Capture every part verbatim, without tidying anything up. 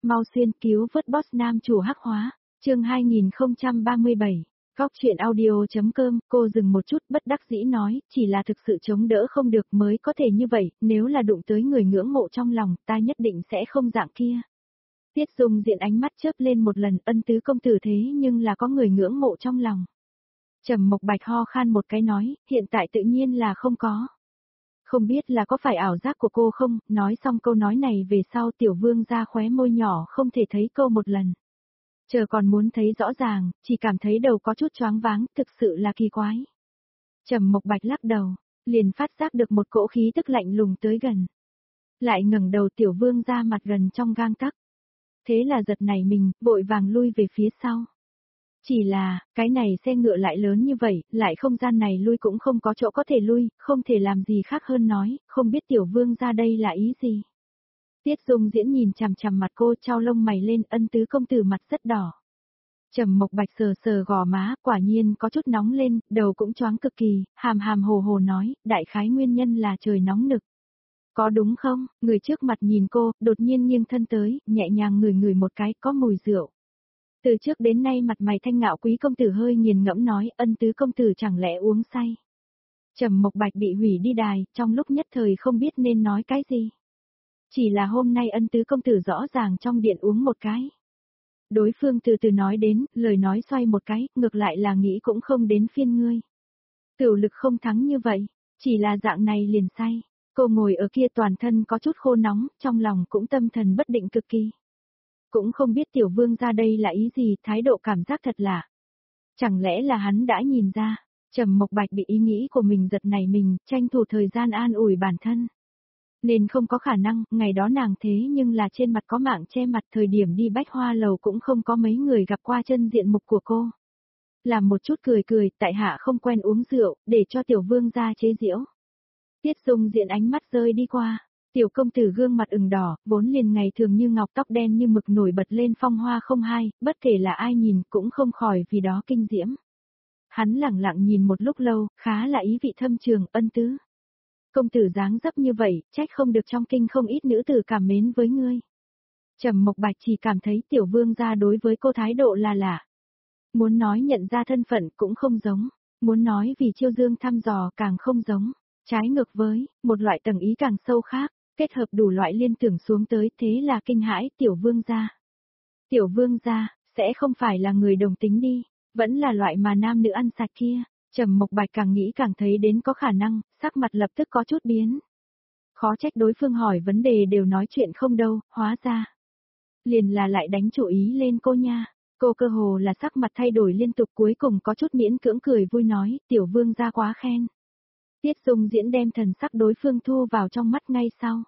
Mau xuyên cứu vớt boss nam chủ hắc hóa, chương hai nghìn không trăm ba mươi bảy, Góc truyện audio.com, cô dừng một chút bất đắc dĩ nói, chỉ là thực sự chống đỡ không được mới có thể như vậy, nếu là đụng tới người ngưỡng mộ trong lòng, ta nhất định sẽ không dạng kia. Tiết Dung diện ánh mắt chớp lên một lần, Ân tứ công tử thế nhưng là có người ngưỡng mộ trong lòng. Trầm Mộc Bạch ho khan một cái nói, hiện tại tự nhiên là không có. Không biết là có phải ảo giác của cô không, nói xong câu nói này về sau Tiểu Vương ra khóe môi nhỏ không thể thấy câu một lần. Chờ còn muốn thấy rõ ràng, chỉ cảm thấy đầu có chút choáng váng, thực sự là kỳ quái. Trầm Mộc Bạch lắc đầu, liền phát giác được một cỗ khí tức lạnh lùng tới gần. Lại ngẩng đầu Tiểu Vương ra mặt gần trong gang tấc. Thế là giật nảy mình, vội vàng lui về phía sau. Chỉ là, cái này xe ngựa lại lớn như vậy, lại không gian này lui cũng không có chỗ có thể lui, không thể làm gì khác hơn nói, không biết Tiểu Vương ra đây là ý gì. Tiết Dung diễn nhìn chằm chằm mặt cô, trao lông mày lên, Ân tứ công tử mặt rất đỏ. Trầm Mộc Bạch sờ sờ gò má, quả nhiên có chút nóng lên, đầu cũng choáng cực kỳ, hàm hàm hồ hồ nói, đại khái nguyên nhân là trời nóng nực. Có đúng không? Người trước mặt nhìn cô, đột nhiên nghiêng thân tới, nhẹ nhàng ngửi ngửi một cái, có mùi rượu. Từ trước đến nay mặt mày thanh ngạo quý công tử hơi nghiền ngẫm nói, Ân tứ công tử chẳng lẽ uống say. Trầm Mộc Bạch bị hủy đi đài, trong lúc nhất thời không biết nên nói cái gì. Chỉ là hôm nay Ân tứ công tử rõ ràng trong điện uống một cái. Đối phương từ từ nói đến, lời nói xoay một cái, ngược lại là nghĩ cũng không đến phiên ngươi. Tiểu lực không thắng như vậy, chỉ là dạng này liền say. Cô ngồi ở kia toàn thân có chút khô nóng, trong lòng cũng tâm thần bất định cực kỳ. Cũng không biết Tiểu Vương ra đây là ý gì, thái độ cảm giác thật lạ. Chẳng lẽ là hắn đã nhìn ra, Trầm Mộc Bạch bị ý nghĩ của mình giật nảy mình, tranh thủ thời gian an ủi bản thân. Nên không có khả năng, ngày đó nàng thế nhưng là trên mặt có mạng che mặt, thời điểm đi Bách Hoa Lầu cũng không có mấy người gặp qua chân diện mục của cô. Làm một chút cười cười, tại hạ không quen uống rượu, để cho Tiểu Vương ra chế giễu. Tiết Dung diện ánh mắt rơi đi qua. Tiểu công tử gương mặt ửng đỏ, vốn liền ngày thường như ngọc, tóc đen như mực nổi bật lên phong hoa không hai, bất kể là ai nhìn cũng không khỏi vì đó kinh diễm. Hắn lặng lặng nhìn một lúc lâu, khá là ý vị thâm trường, Ân tứ. Công tử dáng dấp như vậy, trách không được trong kinh không ít nữ tử cảm mến với ngươi. Trầm Mộc Bạch chỉ cảm thấy Tiểu Vương gia đối với cô thái độ là lạ. Muốn nói nhận ra thân phận cũng không giống, muốn nói vì chiêu dương thăm dò càng không giống. Trái ngược với, một loại tầng ý càng sâu khác, kết hợp đủ loại liên tưởng xuống tới, thế là kinh hãi Tiểu Vương gia. Tiểu Vương gia, sẽ không phải là người đồng tính đi, vẫn là loại mà nam nữ ăn sạch kia. Trầm Mộc Bạch càng nghĩ càng thấy đến có khả năng, sắc mặt lập tức có chút biến. Khó trách đối phương hỏi vấn đề đều nói chuyện không đâu, hóa ra. Liền là lại đánh chủ ý lên cô nha. Cô cơ hồ là sắc mặt thay đổi liên tục, cuối cùng có chút miễn cưỡng cười vui nói, Tiểu Vương gia quá khen. Tiết Dung diễn đem thần sắc đối phương thu vào trong mắt ngay sau.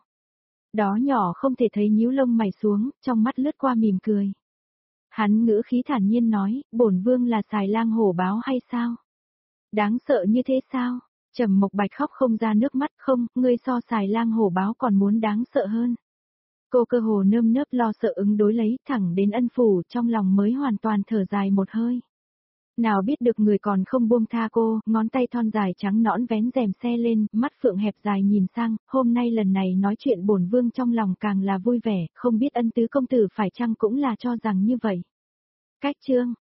Đó nhỏ không thể thấy nhíu lông mày xuống, trong mắt lướt qua mỉm cười. Hắn ngữ khí thản nhiên nói, bổn vương là xài lang hổ báo hay sao? Đáng sợ như thế sao? Trầm Mộc Bạch khóc không ra nước mắt, không, ngươi so xài lang hổ báo còn muốn đáng sợ hơn. Cô cơ hồ nơm nớp lo sợ ứng đối lấy, thẳng đến Ân phủ, trong lòng mới hoàn toàn thở dài một hơi. Nào biết được người còn không buông tha cô, ngón tay thon dài trắng nõn vén rèm xe lên, mắt phượng hẹp dài nhìn sang, hôm nay lần này nói chuyện bổn vương trong lòng càng là vui vẻ, không biết Ân tứ công tử phải chăng cũng là cho rằng như vậy. Cách chương,